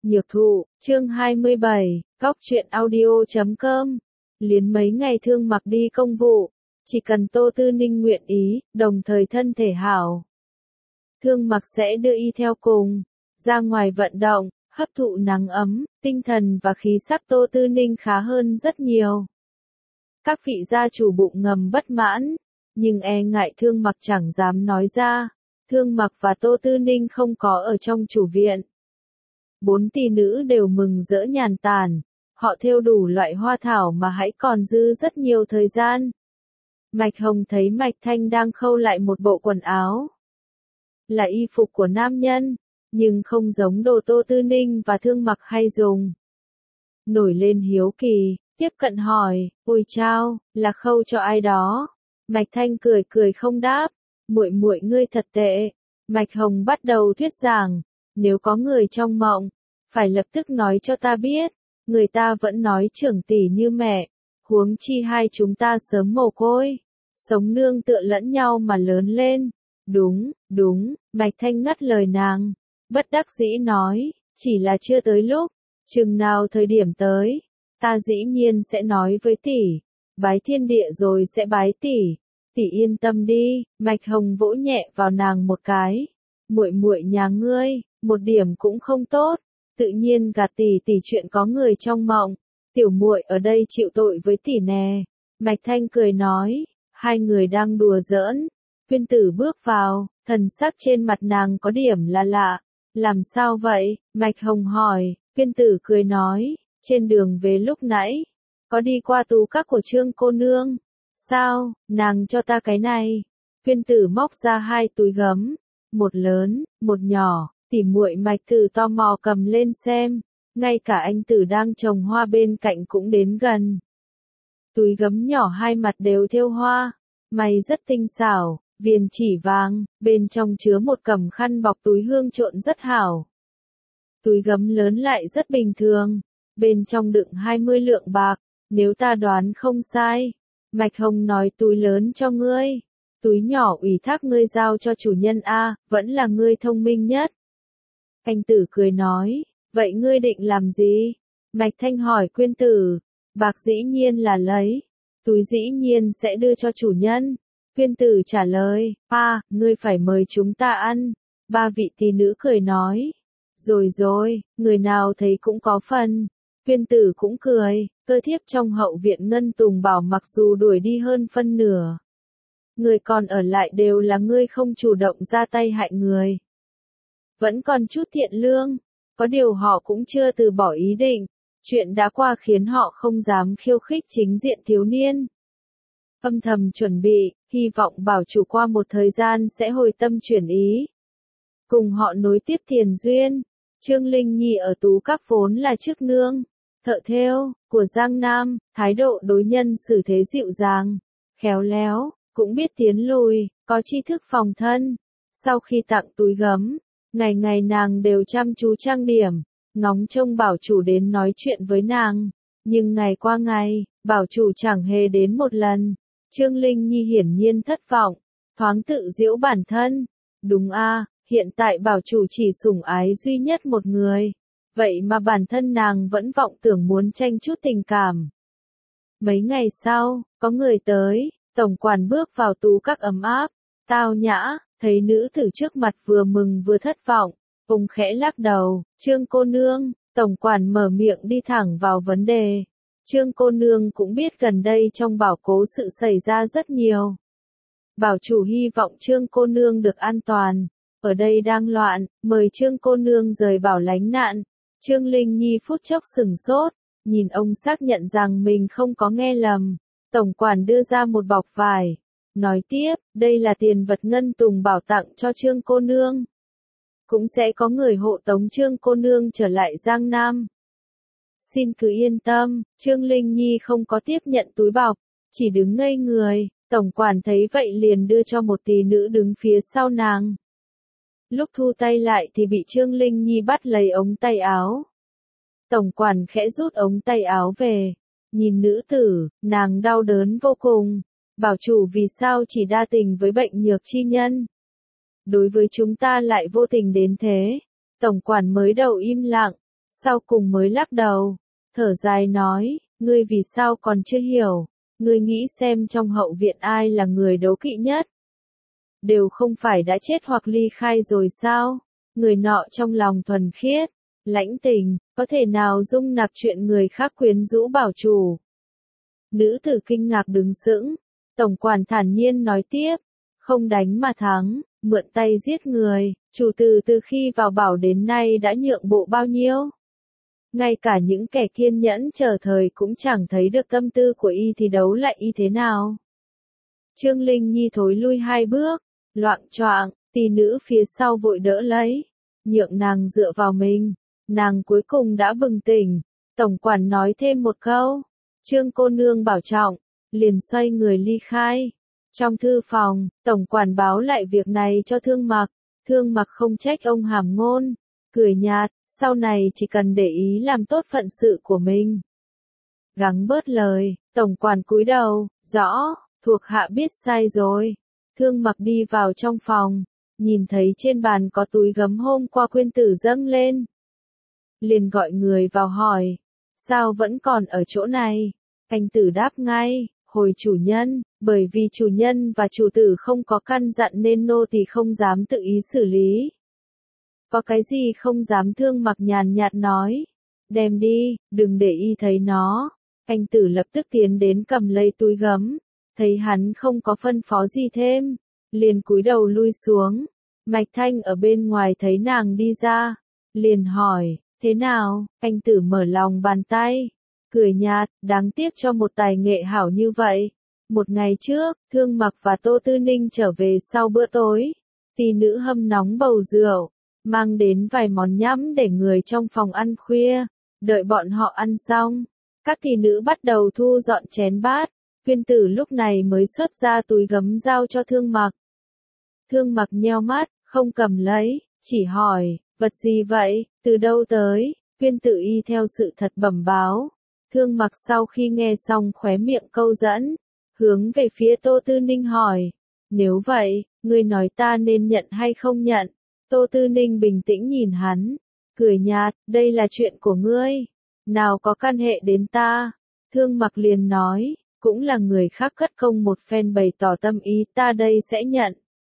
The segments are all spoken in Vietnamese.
Nhược thụ, chương 27, Góc truyện audio.com. Liến mấy ngày Thương Mặc đi công vụ, chỉ cần Tô Tư Ninh nguyện ý, đồng thời thân thể hảo. Thương Mặc sẽ đưa y theo cùng, ra ngoài vận động, hấp thụ nắng ấm, tinh thần và khí sắc Tô Tư Ninh khá hơn rất nhiều. Các vị gia chủ bụng ngầm bất mãn, nhưng e ngại Thương Mặc chẳng dám nói ra. Thương Mặc và Tô Tư Ninh không có ở trong chủ viện. 4 tỷ nữ đều mừng rỡ nhàn tản, họ thêu đủ loại hoa thảo mà hãy còn dư rất nhiều thời gian. Mạch Hồng thấy Mạch Thanh đang khâu lại một bộ quần áo. Là y phục của nam nhân, nhưng không giống đồ Tô Tư Ninh và Thương Mặc hay dùng. Nổi lên hiếu kỳ, tiếp cận hỏi, ôi chao, là khâu cho ai đó? Mạch Thanh cười cười không đáp, muội muội ngươi thật tệ. Mạch Hồng bắt đầu thuyết giảng, nếu có người trong mộng, phải lập tức nói cho ta biết, người ta vẫn nói trưởng tỷ như mẹ, huống chi hai chúng ta sớm mồ côi, sống nương tựa lẫn nhau mà lớn lên. Đúng, Mạch Thanh ngắt lời nàng, bất đắc dĩ nói, chỉ là chưa tới lúc, chừng nào thời điểm tới, ta dĩ nhiên sẽ nói với tỷ, bái thiên địa rồi sẽ bái tỷ, tỷ yên tâm đi. Mạch Hồng vỗ nhẹ vào nàng một cái, muội muội nhà ngươi, một điểm cũng không tốt, tự nhiên gạt tỷ tỷ chuyện có người trong mộng, tiểu muội ở đây chịu tội với tỷ nè. Mạch Thanh cười nói, hai người đang đùa giỡn, Quyên Tử bước vào, thần sắc trên mặt nàng có điểm là lạ, làm sao vậy? Mạch Hồng hỏi. Quyên Tử cười nói, trên đường về lúc nãy, có đi qua tú các của Trương cô nương. Sao, nàng cho ta cái này. Quyên Tử móc ra 2 túi gấm, một lớn, một nhỏ, tỉ muội Mạch Tử tò mò cầm lên xem, ngay cả anh Tử đang trồng hoa bên cạnh cũng đến gần. Túi gấm nhỏ hai mặt đều thêu hoa, may rất tinh xảo, viền chỉ vàng, bên trong chứa một cẩm khăn bọc túi hương trộn rất hảo. Túi gấm lớn lại rất bình thường, bên trong đựng 20 lượng bạc, nếu ta đoán không sai. Mạch Hồng nói túi lớn cho ngươi, túi nhỏ ủy thác ngươi giao cho chủ nhân a, vẫn là ngươi thông minh nhất. Anh Tử cười nói, vậy ngươi định làm gì? Mạch Thanh hỏi Quyên Tử, bạc dĩ nhiên là lấy, túi dĩ nhiên sẽ đưa cho chủ nhân. Quyên Tử trả lời, ngươi phải mời chúng ta ăn. 3 vị tỷ nữ cười nói, rồi, người nào thấy cũng có phần. Quyên Tử cũng cười, cơ thiếp trong hậu viện Ngân Tùng bảo mặc dù đuổi đi hơn phân nửa, người còn ở lại đều là ngươi không chủ động ra tay hại người. Vẫn còn chút thiện lương, có điều họ cũng chưa từ bỏ ý định, chuyện đã qua khiến họ không dám khiêu khích chính diện thiếu niên. Âm thầm chuẩn bị, hy vọng bảo chủ qua một thời gian sẽ hồi tâm chuyển ý. Cùng họ nối tiếp tiền duyên. Trương Linh Nhi ở tú các vốn là chức nương, thợ thêu, của Giang Nam, thái độ đối nhân xử thế dịu dàng, khéo léo, cũng biết tiến lùi, có tri thức phòng thân. Sau khi tặng túi gấm, ngày ngày nàng đều chăm chú trang điểm, ngóng trông bảo chủ đến nói chuyện với nàng. Nhưng ngày qua ngày, bảo chủ chẳng hề đến một lần. Trương Linh Nhi hiển nhiên thất vọng, thoáng tự giễu bản thân. Đúng hiện tại bảo chủ chỉ sủng ái duy nhất một người. Vậy mà bản thân nàng vẫn vọng tưởng muốn tranh chút tình cảm. Mấy ngày sau, có người tới, tổng quản bước vào tú các ấm áp, tao nhã, thấy nữ tử trước mặt vừa mừng vừa thất vọng, ông khẽ lắc đầu, Trương cô nương, tổng quản mở miệng đi thẳng vào vấn đề. Trương cô nương cũng biết gần đây trong bảo cố sự xảy ra rất nhiều. Bảo chủ hy vọng Trương cô nương được an toàn, ở đây đang loạn, mời Trương cô nương rời bảo lánh nạn. Trương Linh Nhi phút chốc sửng sốt, nhìn ông xác nhận rằng mình không có nghe lầm. Tổng quản đưa ra một bọc vải, nói tiếp, đây là tiền vật Ngân Tùng bảo tặng cho Trương cô nương. Cũng sẽ có người hộ tống Trương cô nương trở lại Giang Nam. Xin cứ yên tâm, Trương Linh Nhi không có tiếp nhận túi bọc, chỉ đứng ngây người. Tổng quản thấy vậy liền đưa cho một tỷ nữ đứng phía sau nàng. Lúc thu tay lại thì bị Trương Linh Nhi bắt lấy ống tay áo. Tổng quản khẽ rút ống tay áo về, nhìn nữ tử, nàng đau đớn vô cùng. Bảo chủ vì sao chỉ đa tình với bệnh nhược chi nhân, đối với chúng ta lại vô tình đến thế. Tổng quản mới đầu im lặng, sau cùng mới lắc đầu, thở dài nói, ngươi vì sao còn chưa hiểu, ngươi nghĩ xem trong hậu viện ai là người đố kỵ nhất. Đều không phải đã chết hoặc ly khai rồi sao, người nọ trong lòng thuần khiết, lãnh tình, có thể nào dung nạp chuyện người khác quyến rũ bảo chủ. Nữ tử kinh ngạc đứng sững, tổng quản thản nhiên nói tiếp, không đánh mà thắng, mượn tay giết người, chủ tử từ khi vào bảo đến nay đã nhượng bộ bao nhiêu. Ngay cả những kẻ kiên nhẫn chờ thời cũng chẳng thấy được tâm tư của y thì đấu lại y thế nào. Trương Linh Nhi thối lui 2 bước, loạng choạng, tỷ nữ phía sau vội đỡ lấy, nhượng nàng dựa vào mình, nàng cuối cùng đã bừng tỉnh, tổng quản nói thêm một câu, Trương cô nương bảo trọng, liền xoay người ly khai. Trong thư phòng, tổng quản báo lại việc này cho Thương Mặc không trách ông hàm ngôn, cười nhạt, sau này chỉ cần để ý làm tốt phận sự của mình. Gắng bớt lời, tổng quản cúi đầu, rõ, thuộc hạ biết sai rồi. Thương Mặc đi vào trong phòng, nhìn thấy trên bàn có túi gấm hôm qua Quyên Tử dâng lên. Liền gọi người vào hỏi, sao vẫn còn ở chỗ này? Anh Tử đáp ngay, hồi chủ nhân, bởi vì chủ nhân và chủ tử không có căn dặn nên nô tỳ không dám tự ý xử lý. Có cái gì không dám? Thương Mặc nhàn nhạt nói, đem đi, đừng để y thấy nó. Anh Tử lập tức tiến đến cầm lấy túi gấm, thấy hắn không có phân phó gì thêm, liền cúi đầu lui xuống. Mạch Thanh ở bên ngoài thấy nàng đi ra, liền hỏi, thế nào? Anh Tử mở lòng bàn tay, cười nhạt, đáng tiếc cho một tài nghệ hảo như vậy. Một ngày trước, Thương Mặc và Tô Tư Ninh trở về sau bữa tối, tỷ nữ hâm nóng bầu rượu, mang đến vài món nhắm để người trong phòng ăn khuya. Đợi bọn họ ăn xong, các tỷ nữ bắt đầu thu dọn chén bát. Quyên Tử lúc này mới xuất ra túi gấm giao cho Thương Mặc. Thương Mặc nheo mắt, không cầm lấy, chỉ hỏi, vật gì vậy, từ đâu tới? Quyên Tử y theo sự thật bẩm báo. Thương Mặc sau khi nghe xong khóe miệng câu dẫn, hướng về phía Tô Tư Ninh hỏi, nếu vậy, ngươi nói ta nên nhận hay không nhận? Tô Tư Ninh bình tĩnh nhìn hắn, cười nhạt, đây là chuyện của ngươi, nào có căn hệ đến ta. Thương Mặc liền nói, cũng là người khác cất công một phen bày tỏ tâm ý, ta đây sẽ nhận.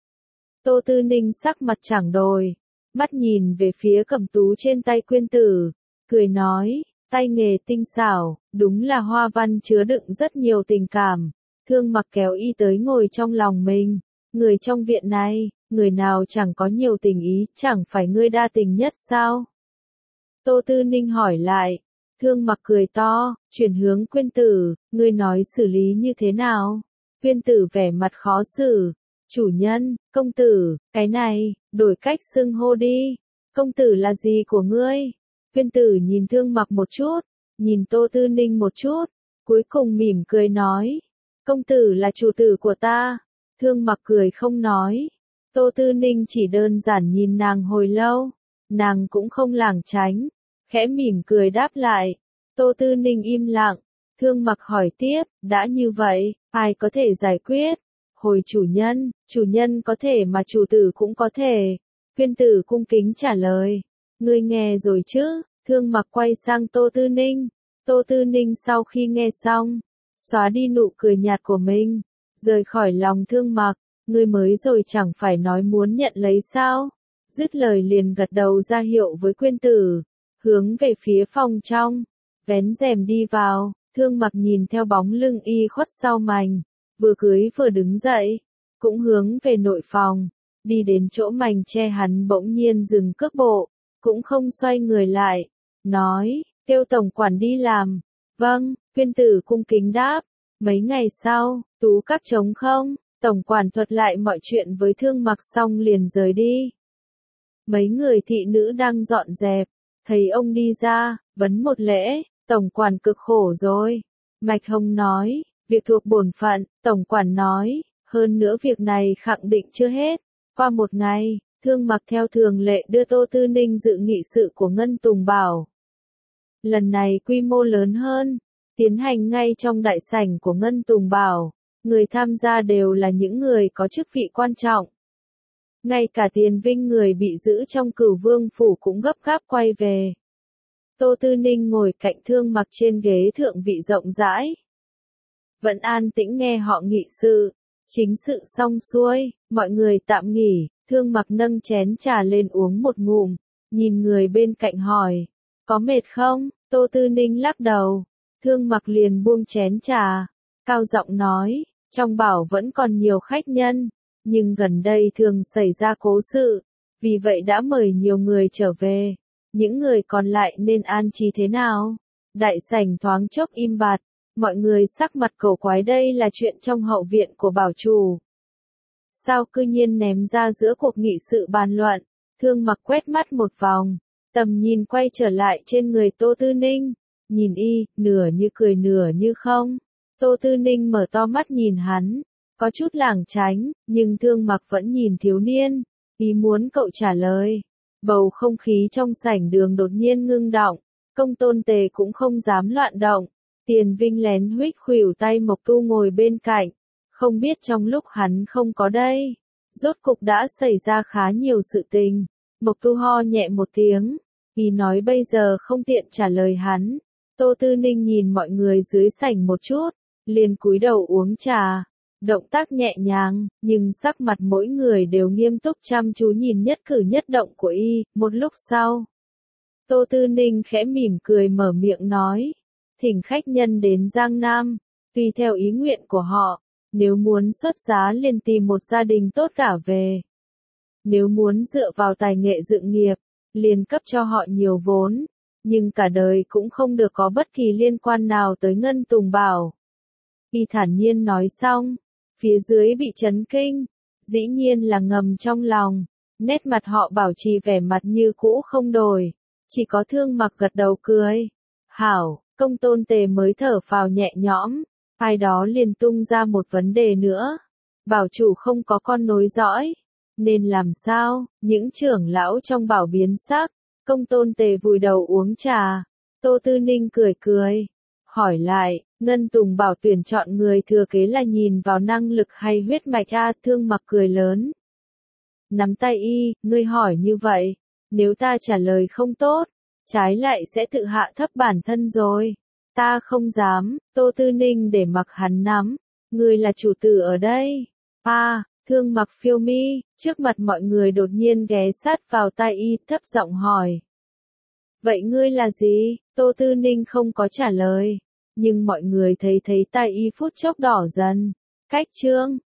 Tô Tư Ninh sắc mặt chẳng đổi, mắt nhìn về phía cẩm tú trên tay Quyên Tử, cười nói, tay nghề tinh xảo, đúng là hoa văn chứa đựng rất nhiều tình cảm. Thương Mặc kéo y tới ngồi trong lòng mình, người trong viện này, người nào chẳng có nhiều tình ý, chẳng phải ngươi đa tình nhất sao? Tô Tư Ninh hỏi lại. Thương Mặc cười to, chuyển hướng Quyên Tử, ngươi nói xử lý như thế nào? Quyên Tử vẻ mặt khó xử, chủ nhân, công tử, cái này, đổi cách xưng hô đi, công tử là gì của ngươi? Quyên Tử nhìn Thương Mặc một chút, nhìn Tô Tư Ninh một chút, cuối cùng mỉm cười nói, công tử là chủ tử của ta. Thương Mặc cười không nói, Tô Tư Ninh chỉ đơn giản nhìn nàng hồi lâu, nàng cũng không lảng tránh, khẽ mỉm cười đáp lại. Tô Tư Ninh im lặng, Thương Mặc hỏi tiếp, đã như vậy, ai có thể giải quyết? Hồi chủ nhân có thể mà chủ tử cũng có thể. Quyên Tử cung kính trả lời, ngươi nghe rồi chứ? Thương Mặc quay sang Tô Tư Ninh, Tô Tư Ninh sau khi nghe xong, xóa đi nụ cười nhạt của mình, rời khỏi lòng Thương Mặc, ngươi mới rồi chẳng phải nói muốn nhận lấy sao? Dứt lời liền gật đầu ra hiệu với Quyên Tử, hướng về phía phòng trong, vén rèm đi vào. Thương Mặc nhìn theo bóng lưng y khuất sau mành, vừa cưới vừa đứng dậy, cũng hướng về nội phòng, đi đến chỗ mành che hắn bỗng nhiên dừng cước bộ, cũng không xoay người lại, nói, kêu tổng quản đi làm. Vâng, Quyên Tử cung kính đáp. Mấy ngày sau, tú các trống không, tổng quản thuật lại mọi chuyện với Thương Mặc xong liền rời đi. Mấy người thị nữ đang dọn dẹp, thấy ông đi ra, vấn một lễ, tổng quản cực khổ rồi. Mạch Hồng nói, việc thuộc bổn phận, tổng quản nói, hơn nữa việc này khẳng định chưa hết. Qua một ngày, Thương Mặc theo thường lệ đưa Tô Tư Ninh dự nghị sự của Ngân Tùng Bảo. Lần này quy mô lớn hơn, tiến hành ngay trong đại sảnh của Ngân Tùng Bảo, người tham gia đều là những người có chức vị quan trọng. Ngay cả Tiền Vinh người bị giữ trong Cửu Vương phủ cũng gấp gáp quay về. Tô Tư Ninh ngồi cạnh Thương Mặc trên ghế thượng vị rộng rãi. Vẫn an tĩnh nghe họ nghị sự. Chính sự xong xuôi, mọi người tạm nghỉ, Thương Mặc nâng chén trà lên uống một ngụm, nhìn người bên cạnh hỏi, có mệt không? Tô Tư Ninh lắc đầu. Thương Mặc liền buông chén trà, cao giọng nói, trong bảo vẫn còn nhiều khách nhân, nhưng gần đây thường xảy ra cố sự, vì vậy đã mời nhiều người trở về. Những người còn lại nên an trí thế nào? Đại sảnh thoáng chốc im bặt, mọi người sắc mặt cổ quái, đây là chuyện trong hậu viện của bảo chủ. Sao cư nhiên ném ra giữa cuộc nghị sự bàn luận? Thương Mặc quét mắt một vòng, tầm nhìn quay trở lại trên người Tô Tư Ninh, nhìn y, nửa như cười nửa như không. Tô Tư Ninh mở to mắt nhìn hắn, có chút lảng tránh, nhưng Thương Mặc vẫn nhìn thiếu niên, ý muốn cậu trả lời. Bầu không khí trong sảnh đường đột nhiên ngưng động, Công Tôn Tề cũng không dám loạn động. Tiền Vinh lén huých khuỷu tay Mộc Tu ngồi bên cạnh, không biết trong lúc hắn không có đây, rốt cục đã xảy ra khá nhiều sự tình. Mộc Tu ho nhẹ một tiếng, vì nói bây giờ không tiện trả lời hắn. Tô Tư Ninh nhìn mọi người dưới sảnh một chút, liền cúi đầu uống trà, động tác nhẹ nhàng, nhưng sắc mặt mỗi người đều nghiêm túc chăm chú nhìn nhất cử nhất động của y. Một lúc sau, Tô Tư Ninh khẽ mỉm cười mở miệng nói, thỉnh khách nhân đến Giang Nam, tùy theo ý nguyện của họ, nếu muốn xuất giá liền tìm một gia đình tốt cả về. Nếu muốn dựa vào tài nghệ dựng nghiệp, liền cấp cho họ nhiều vốn, nhưng cả đời cũng không được có bất kỳ liên quan nào tới Ngân Tùng Bảo. Y thản nhiên nói xong, phía dưới bị chấn kinh, dĩ nhiên là ngầm trong lòng, nét mặt họ bảo trì vẻ mặt như cũ không đổi, chỉ có Thương Mặc gật đầu cười. Hảo, Công Tôn Tề mới thở phào nhẹ nhõm, ai đó liền tung ra một vấn đề nữa. Bảo chủ không có con nối dõi, nên làm sao? Những trưởng lão trong bảo biến sắc, Công Tôn Tề vùi đầu uống trà. Tô Tư Ninh cười cười, hỏi lại, Ngân Tùng Bảo tuyển chọn người thừa kế là nhìn vào năng lực hay huyết mạch a? Thương Mặc cười lớn, nắm tay y, ngươi hỏi như vậy, nếu ta trả lời không tốt, trái lại sẽ tự hạ thấp bản thân rồi. Ta không dám. Tô Tư Ninh để mặc hắn nắm, ngươi là chủ tử ở đây. Thương Mặc phiêu mi, trước mặt mọi người đột nhiên ghé sát vào tai y, thấp giọng hỏi. Vậy ngươi là gì? Tô Tư Ninh không có trả lời, nhưng mọi người thấy tai y phút chốc đỏ dần. Cách chương